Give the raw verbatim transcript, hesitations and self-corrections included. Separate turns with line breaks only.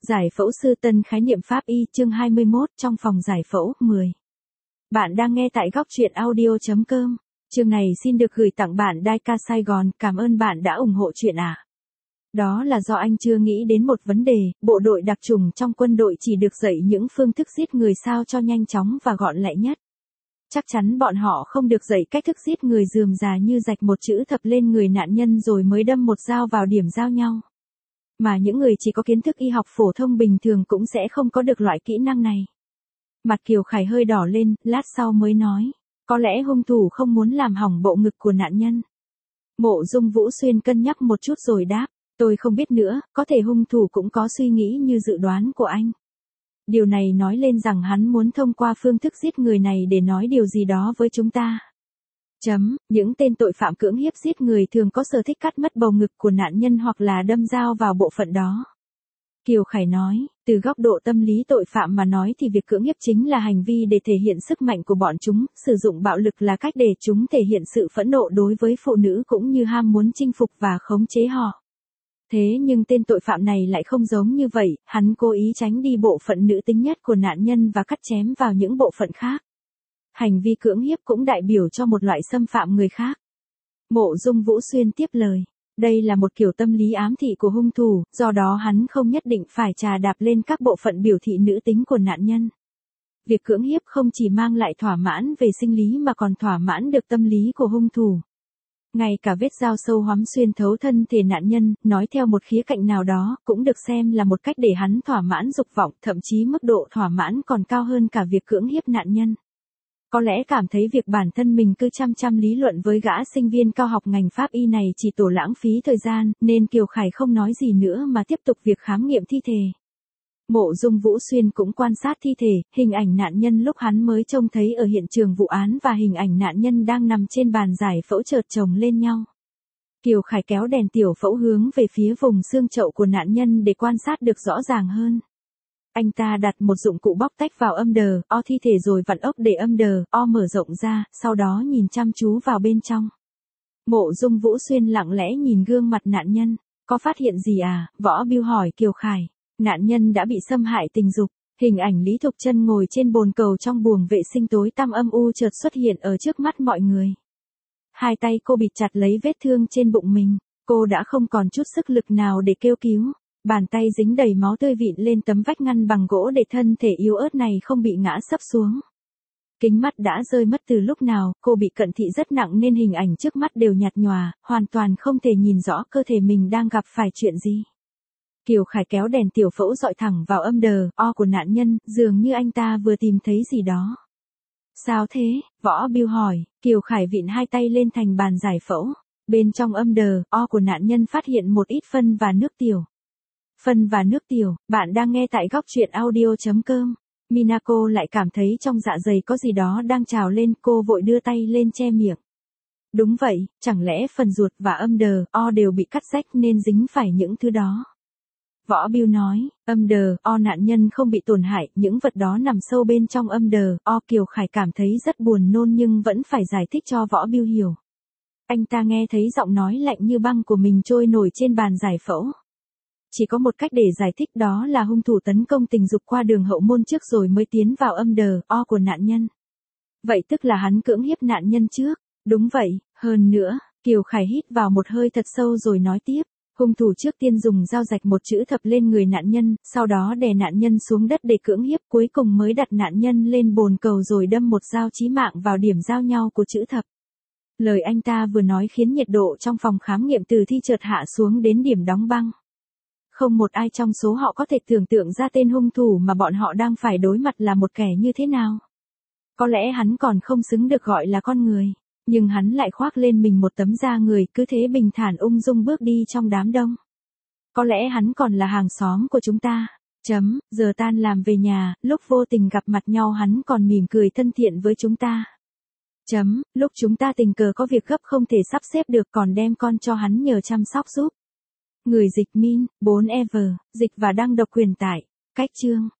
Giải phẫu sư Tân khái niệm pháp y chương hai mươi mốt trong phòng giải phẫu mười. Bạn đang nghe tại góc truyện audio.com. Chương này xin được gửi tặng bạn Daika Sài Gòn, cảm ơn bạn đã ủng hộ chuyện ạ. À. Đó là do anh chưa nghĩ đến một vấn đề, bộ đội đặc chủng trong quân đội chỉ được dạy những phương thức giết người sao cho nhanh chóng và gọn lẹ nhất. Chắc chắn bọn họ không được dạy cách thức giết người rườm rà như rạch một chữ thập lên người nạn nhân rồi mới đâm một dao vào điểm giao nhau. Mà những người chỉ có kiến thức y học phổ thông bình thường cũng sẽ không có được loại kỹ năng này. Mặt Kiều Khải hơi đỏ lên, lát sau mới nói. Có lẽ hung thủ không muốn làm hỏng bộ ngực của nạn nhân. Mộ Dung Vũ Xuyên cân nhắc một chút rồi đáp. Tôi không biết nữa, có thể hung thủ cũng có suy nghĩ như dự đoán của anh. Điều này nói lên rằng hắn muốn thông qua phương thức giết người này để nói điều gì đó với chúng ta. Chấm, những tên tội phạm cưỡng hiếp giết người thường có sở thích cắt mất bầu ngực của nạn nhân hoặc là đâm dao vào bộ phận đó. Kiều Khải nói, từ góc độ tâm lý tội phạm mà nói thì việc cưỡng hiếp chính là hành vi để thể hiện sức mạnh của bọn chúng, sử dụng bạo lực là cách để chúng thể hiện sự phẫn nộ đối với phụ nữ cũng như ham muốn chinh phục và khống chế họ. Thế nhưng tên tội phạm này lại không giống như vậy, hắn cố ý tránh đi bộ phận nữ tính nhất của nạn nhân và cắt chém vào những bộ phận khác. Hành vi cưỡng hiếp cũng đại biểu cho một loại xâm phạm người khác. Mộ Dung Vũ Xuyên tiếp lời. Đây là một kiểu tâm lý ám thị của hung thủ, do đó hắn không nhất định phải chà đạp lên các bộ phận biểu thị nữ tính của nạn nhân. Việc cưỡng hiếp không chỉ mang lại thỏa mãn về sinh lý mà còn thỏa mãn được tâm lý của hung thủ. Ngay cả vết dao sâu hoắm xuyên thấu thân thể nạn nhân, nói theo một khía cạnh nào đó, cũng được xem là một cách để hắn thỏa mãn dục vọng, thậm chí mức độ thỏa mãn còn cao hơn cả việc cưỡng hiếp nạn nhân. Có lẽ cảm thấy việc bản thân mình cứ chăm chăm lý luận với gã sinh viên cao học ngành pháp y này chỉ tổ lãng phí thời gian, nên Kiều Khải không nói gì nữa mà tiếp tục việc khám nghiệm thi thể. Mộ Dung Vũ Xuyên cũng quan sát thi thể, hình ảnh nạn nhân lúc hắn mới trông thấy ở hiện trường vụ án và hình ảnh nạn nhân đang nằm trên bàn giải phẫu chợt chồng lên nhau. Kiều Khải kéo đèn tiểu phẫu hướng về phía vùng xương chậu của nạn nhân để quan sát được rõ ràng hơn. Anh ta đặt một dụng cụ bóc tách vào âm đờ, o thi thể rồi vặn ốc để âm đờ, o mở rộng ra, sau đó nhìn chăm chú vào bên trong. Mộ Dung Vũ Xuyên lặng lẽ nhìn gương mặt nạn nhân. Có phát hiện gì à? Võ Biêu hỏi Kiều Khải. Nạn nhân đã bị xâm hại tình dục. Hình ảnh Lý Thục Chân ngồi trên bồn cầu trong buồng vệ sinh tối tăm âm u chợt xuất hiện ở trước mắt mọi người. Hai tay cô bịt chặt lấy vết thương trên bụng mình. Cô đã không còn chút sức lực nào để kêu cứu. Bàn tay dính đầy máu tươi vịn lên tấm vách ngăn bằng gỗ để thân thể yếu ớt này không bị ngã sấp xuống. Kính mắt đã rơi mất từ lúc nào, cô bị cận thị rất nặng nên hình ảnh trước mắt đều nhạt nhòa, hoàn toàn không thể nhìn rõ cơ thể mình đang gặp phải chuyện gì. Kiều Khải kéo đèn tiểu phẫu dọi thẳng vào âm đờ, o của nạn nhân, dường như anh ta vừa tìm thấy gì đó. Sao thế? Võ Biêu hỏi, Kiều Khải vịn hai tay lên thành bàn giải phẫu. Bên trong âm đờ, o của nạn nhân phát hiện một ít phân và nước tiểu. Phân và nước tiểu, bạn đang nghe tại góc truyện audio.com. Minako lại cảm thấy trong dạ dày có gì đó đang trào lên, cô vội đưa tay lên che miệng. Đúng vậy, chẳng lẽ phần ruột và âm đờ, o đều bị cắt rách nên dính phải những thứ đó. Võ Biêu nói, âm đờ, o nạn nhân không bị tổn hại, những vật đó nằm sâu bên trong âm đờ, o. Kiều Khải cảm thấy rất buồn nôn nhưng vẫn phải giải thích cho Võ Biêu hiểu. Anh ta nghe thấy giọng nói lạnh như băng của mình trôi nổi trên bàn giải phẫu. Chỉ có một cách để giải thích, đó là hung thủ tấn công tình dục qua đường hậu môn trước rồi mới tiến vào âm đờ, o của nạn nhân. Vậy tức là hắn cưỡng hiếp nạn nhân trước. Đúng vậy, hơn nữa, Kiều Khải hít vào một hơi thật sâu rồi nói tiếp. Hung thủ trước tiên dùng dao rạch một chữ thập lên người nạn nhân, sau đó đè nạn nhân xuống đất để cưỡng hiếp, cuối cùng mới đặt nạn nhân lên bồn cầu rồi đâm một dao chí mạng vào điểm giao nhau của chữ thập. Lời anh ta vừa nói khiến nhiệt độ trong phòng khám nghiệm tử thi chợt hạ xuống đến điểm đóng băng. Không một ai trong số họ có thể tưởng tượng ra tên hung thủ mà bọn họ đang phải đối mặt là một kẻ như thế nào. Có lẽ hắn còn không xứng được gọi là con người, nhưng hắn lại khoác lên mình một tấm da người, cứ thế bình thản ung dung bước đi trong đám đông. Có lẽ hắn còn là hàng xóm của chúng ta. Chấm, giờ tan làm về nhà, lúc vô tình gặp mặt nhau hắn còn mỉm cười thân thiện với chúng ta. Chấm, lúc chúng ta tình cờ có việc gấp không thể sắp xếp được còn đem con cho hắn nhờ chăm sóc giúp. Người dịch Min, bốn Ever, dịch và đăng độc quyền tải. Cách chương.